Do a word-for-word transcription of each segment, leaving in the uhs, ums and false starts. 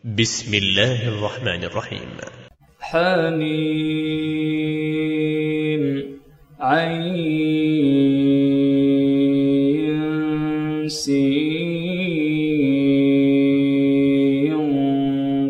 بسم الله الرحمن الرحيم. حميم عين سين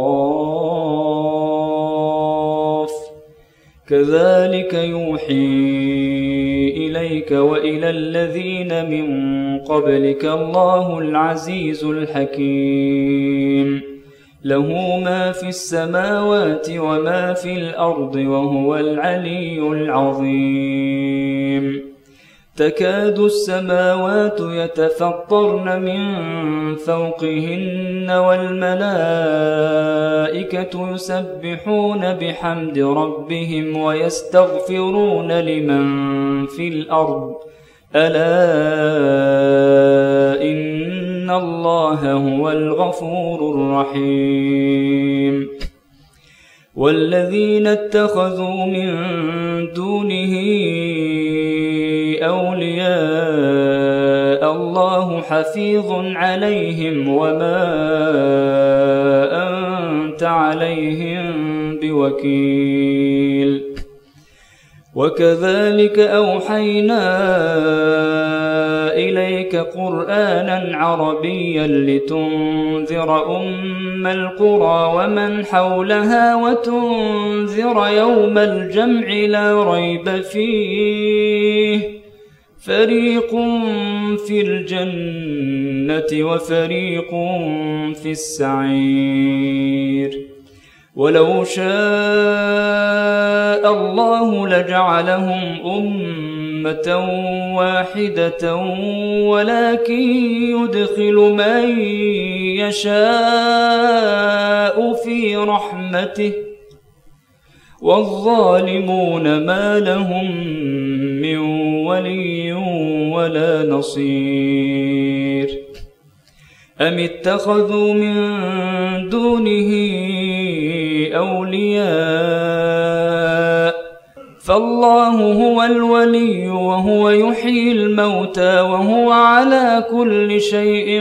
قاف كذلك يوحي إليك وإلى الذين من قبلك الله العزيز الحكيم له ما في السماوات وما في الأرض وهو العلي العظيم. تكاد السماوات يتفطرن من فوقهن والملائكة يسبحون بحمد ربهم ويستغفرون لمن في الأرض ألا إن الله هو الغفور الرحيم. والذين اتخذوا من دونه أولياء الله حفيظ عليهم وما أنت عليهم بوكيل. وكذلك أوحينا إليك قرآنا عربيا لتنذر أم القرى ومن حولها وتنذر يوم الجمع لا ريب فيه فريق في الجنة وفريق في السعير. ولو شاء الله لجعلهم أمة واحدة ولكن يدخل من يشاء في رحمته والظالمون ما لهم من ولي ولا نصير. أم اتخذوا من دونه أولياء فالله هو الولي وهو يحيي الموتى وهو على كل شيء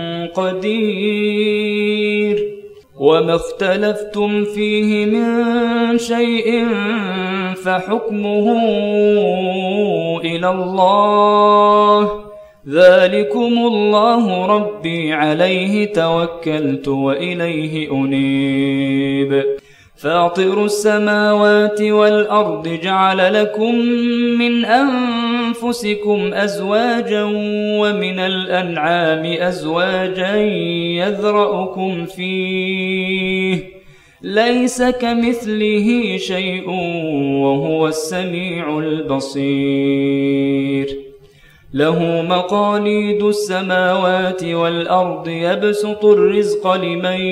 قدير. وما اختلفتم فيه من شيء فحكمه إلى الله ذلكم الله ربي عليه توكلت وإليه أنيب. فاطر السماوات والأرض جعل لكم من أنفسكم أزواجا ومن الأنعام أزواجا يذرأكم فيه ليس كمثله شيء وهو السميع البصير. له مقاليد السماوات والأرض يبسط الرزق لمن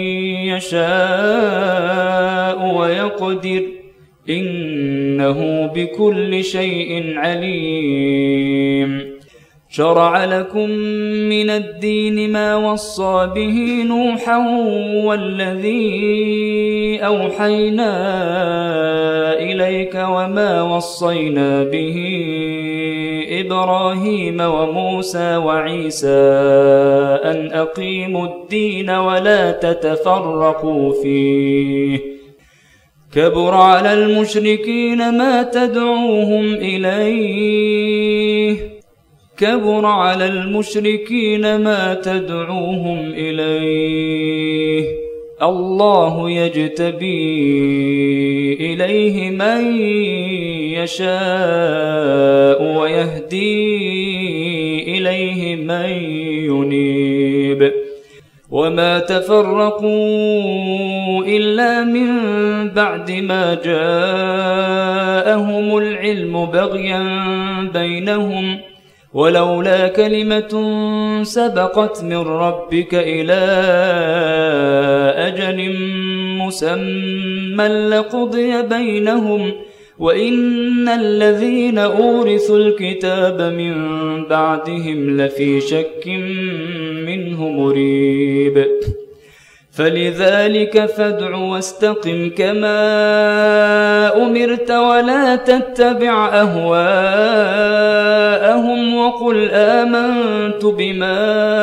يشاء ويقدر إنه بكل شيء عليم. شرع لكم من الدين ما وصى به نوحا والذي أوحينا إليك وما وصينا به إبراهيم وموسى وعيسى أن أقيموا الدين ولا تتفرقوا فيه كبر على المشركين ما تدعوهم إليه كبر على المشركين ما تدعوهم إليه الله يجتبي إليه من يشاء ويهدي إليه من ينيب. وما تفرقوا إلا من بعد ما جاءهم العلم بغيا بينهم ولولا كلمة سبقت من ربك إلى أجل مسمى لقضي بينهم وإن الذين أورثوا الكتاب من بعدهم لفي شك منه مريب. فلذلك فادع واستقم كما أمرت ولا تتبع أهواءهم وقل آمنت بما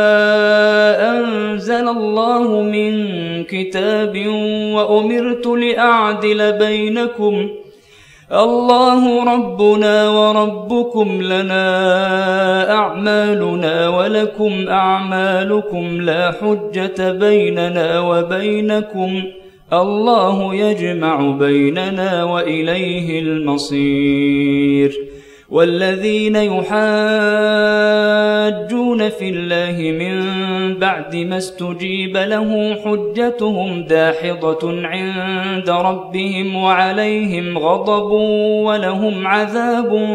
أنزل الله من كتاب وأمرت لأعدل بينكم الله ربنا وربكم لنا أعمالنا ولكم أعمالكم لا حجة بيننا وبينكم الله يجمع بيننا وإليه المصير والذين يحاجون في الله من بعد ما استجيب له حجتهم داحضة عند ربهم وعليهم غضب ولهم عذاب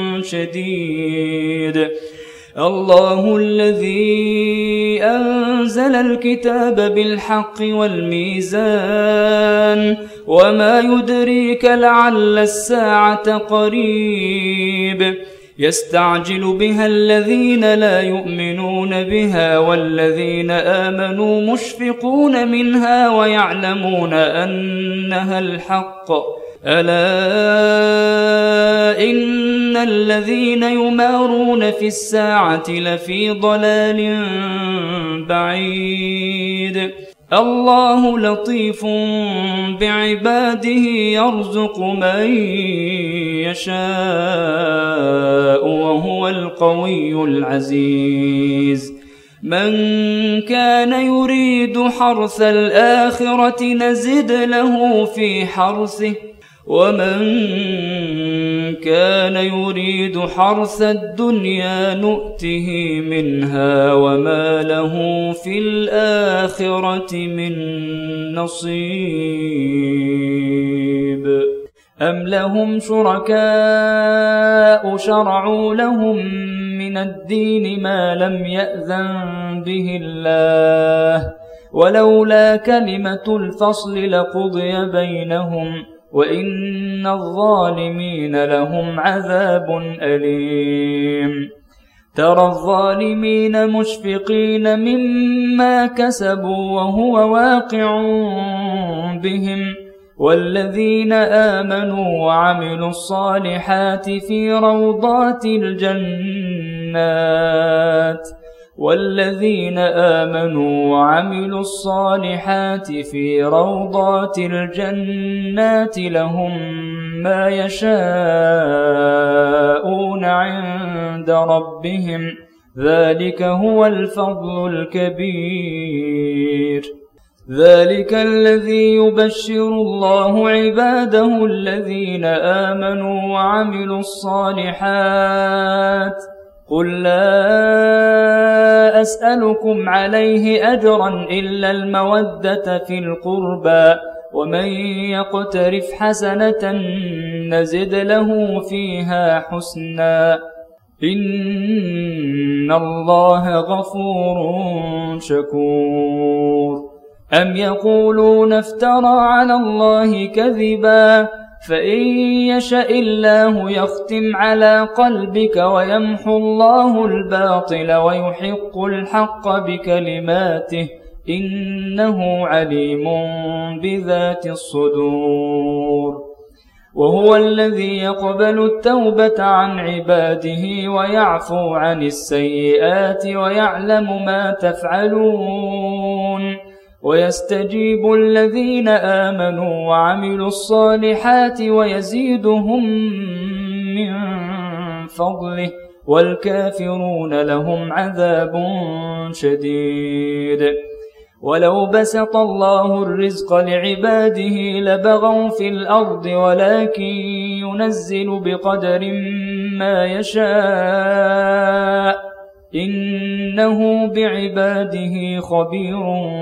شديد الله الذي أنزل الكتاب بالحق والميزان وما يدريك لعل الساعة قريب يستعجل بها الذين لا يؤمنون بها والذين آمنوا مشفقون منها ويعلمون أنها الحق ألا إن الذين يمارون في الساعة لفي ضلال بعيد الله لطيف بعباده يرزق من يشاء وهو القوي العزيز من كان يريد حرث الآخرة نزد له في حرثه ومن كان يريد حرث الدنيا نؤته منها وما له في الآخرة من نصيب أم لهم شركاء شرعوا لهم من الدين ما لم يأذن به الله ولولا كلمة الفصل لقضي بينهم وإن الظالمين لهم عذاب أليم ترى الظالمين مشفقين مما كسبوا وهو واقع بهم والذين آمنوا وعملوا الصالحات في روضات الجنات والذين آمنوا وعملوا الصالحات في روضات الجنات لهم ما يشاءون عند ربهم ذلك هو الفضل الكبير ذلك الذي يبشر الله عباده الذين آمنوا وعملوا الصالحات قل لا أسألكم عليه أجرا إلا المودة في القربى ومن يقترف حسنة نزد له فيها حسنا إن الله غفور شكور أم يقولون افترى على الله كذبا فإن يشاء الله يختم على قلبك ويمحو الله الباطل ويحق الحق بكلماته إنه عليم بذات الصدور وهو الذي يقبل التوبة عن عباده ويعفو عن السيئات ويعلم ما تفعلون ويستجيب الذين آمنوا وعملوا الصالحات ويزيدهم من فضله والكافرون لهم عذاب شديد ولو بسط الله الرزق لعباده لبغوا في الأرض ولكن ينزل بقدر ما يشاء إنه بعباده خبير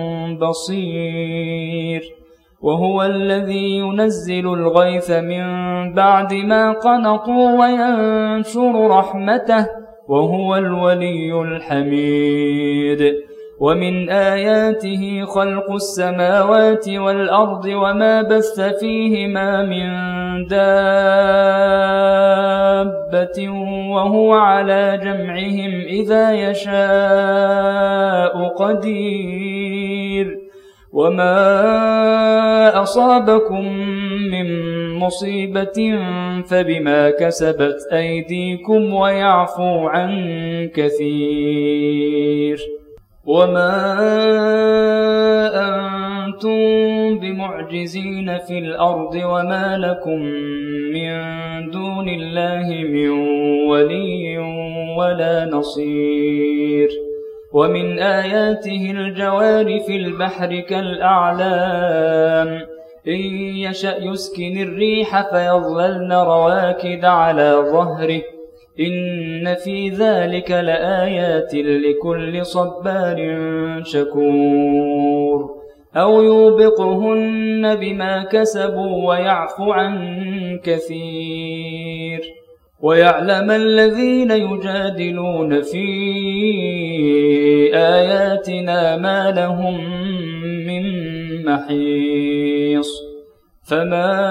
بصير وهو الذي ينزل الغيث من بعد ما قنطوا وينشر رحمته وهو الولي الحميد ومن آياته خلق السماوات والأرض وما بث فيهما من دابة وهو على جمعهم إذا يشاء قدير وما أصابكم من مصيبة فبما كسبت أيديكم ويعفو عن كثير وما أنتم بمعجزين في الأرض وما لكم من دون الله من ولي ولا نصير ومن آياته الجوار في البحر كالأعلام إن يشأ يسكن الريح فيظللن رواكد على ظهره إن في ذلك لآيات لكل صبار شكور أو يوبقهن بما كسبوا ويعفو عن كثير ويعلم الذين يجادلون في آياتنا ما لهم من محيص فما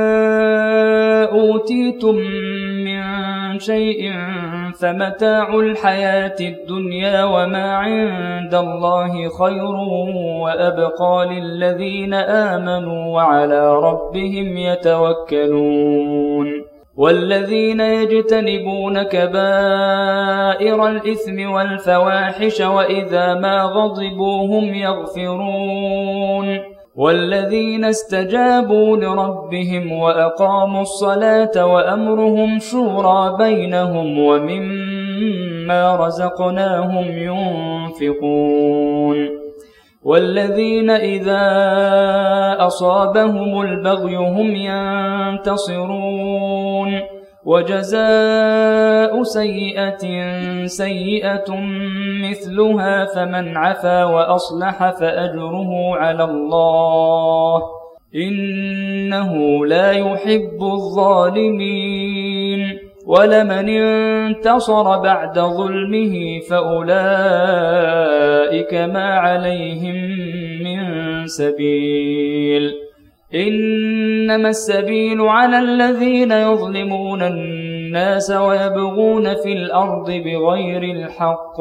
أوتيتم من شيء فمتاع الحياة الدنيا وما عند الله خير وأبقى للذين آمنوا وعلى ربهم يتوكلون والذين يجتنبون كبائر الإثم والفواحش وإذا ما غضبوا هم يغفرون والذين استجابوا لربهم وأقاموا الصلاة وأمرهم شورى بينهم ومما رزقناهم ينفقون والذين إذا أصابهم البغي هم ينتصرون وجزاء سيئة سيئة مثلها فمن عفا وأصلح فأجره على الله إنه لا يحب الظالمين ولمن انتصر بعد ظلمه فأولئك ما عليهم من سبيل إنما السبيل على الذين يظلمون الناس ويبغون في الأرض بغير الحق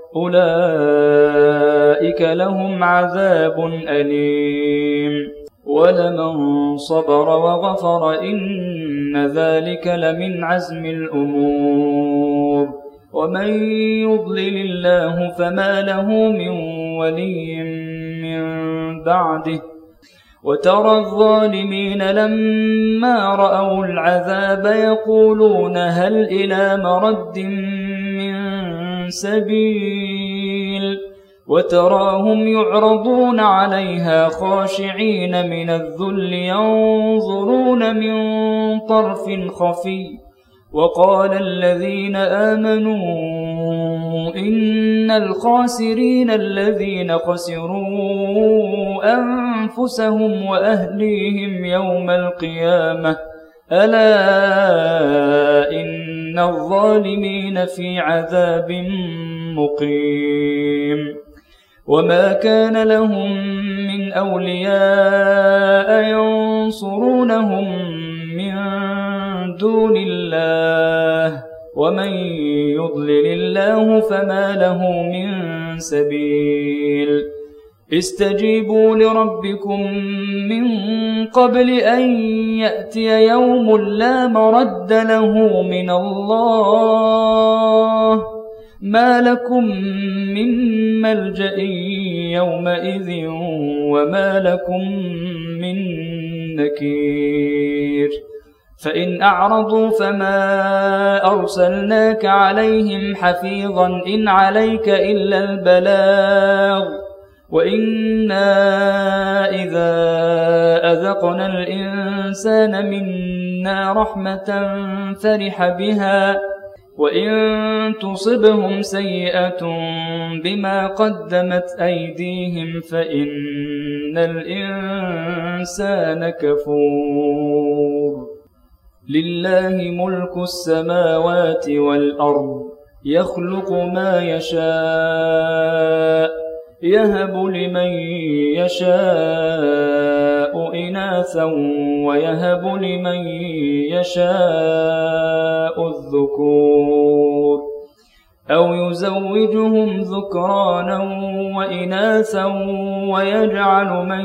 أولئك لهم عذاب أليم ولمن صبر وغفر إن ذلك لمن عزم الأمور ومن يضلل الله فما له من ولي من بعده وترى الظالمين لما رأوا العذاب يقولون هل إلى مرد من سبيل وتراهم يعرضون عليها خاشعين من الذل ينظرون من طرف خفي وقال الذين آمنوا إن الخاسرين الذين خسروا أنفسهم وأهليهم يوم القيامة ألا إن الظالمين في عذاب مقيم وما كان لهم من أولياء ينصرونهم من دون الله ومن يضلل الله فما له من سبيل استجيبوا لربكم من قبل أن يأتي يوم لا مرد له من الله ما لكم من ملجأ يومئذ وما لكم من نكير فإن أعرضوا فما أرسلناك عليهم حفيظا إن عليك إلا البلاغ وإنا إذا أذقنا الإنسان منا رحمة فرح بها وإن تصبهم سيئة بما قدمت أيديهم فإن الإنسان كفور لله ملك السماوات والأرض يخلق ما يشاء يهب لمن يشاء إناثا ويهب لمن يشاء الذكور أو يزوجهم ذكرانا وإناثا ويجعل من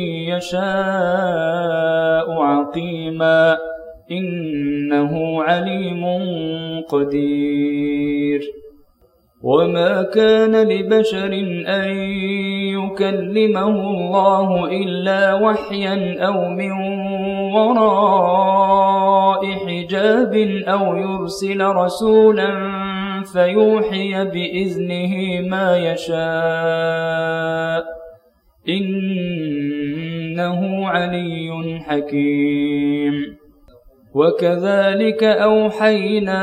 يشاء عقيما إنه عليم قدير. وما كان لبشر أن يكلمه الله إلا وحيا أو من وراء حجاب أو يرسل رسولا فيوحي بإذنه ما يشاء إنه علي حكيم. وكذلك أوحينا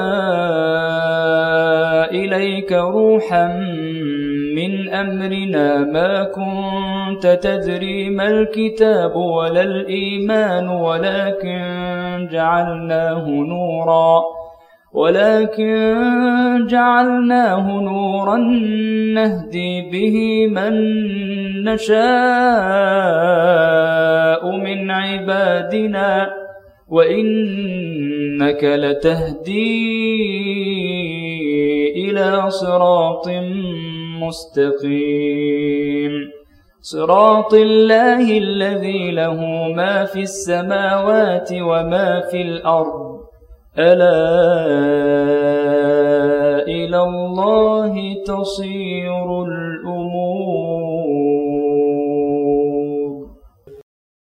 إليك روحا من أمرنا ما كنت تدري ما الكتاب ولا الإيمان ولكن جعلناه نورا ولكن جعلناه نورا نهدي به من نشاء من عبادنا وإنك لتهدي إلى صراط مستقيم صراط الله الذي له ما في السماوات وما في الأرض ألا إلى الله تصير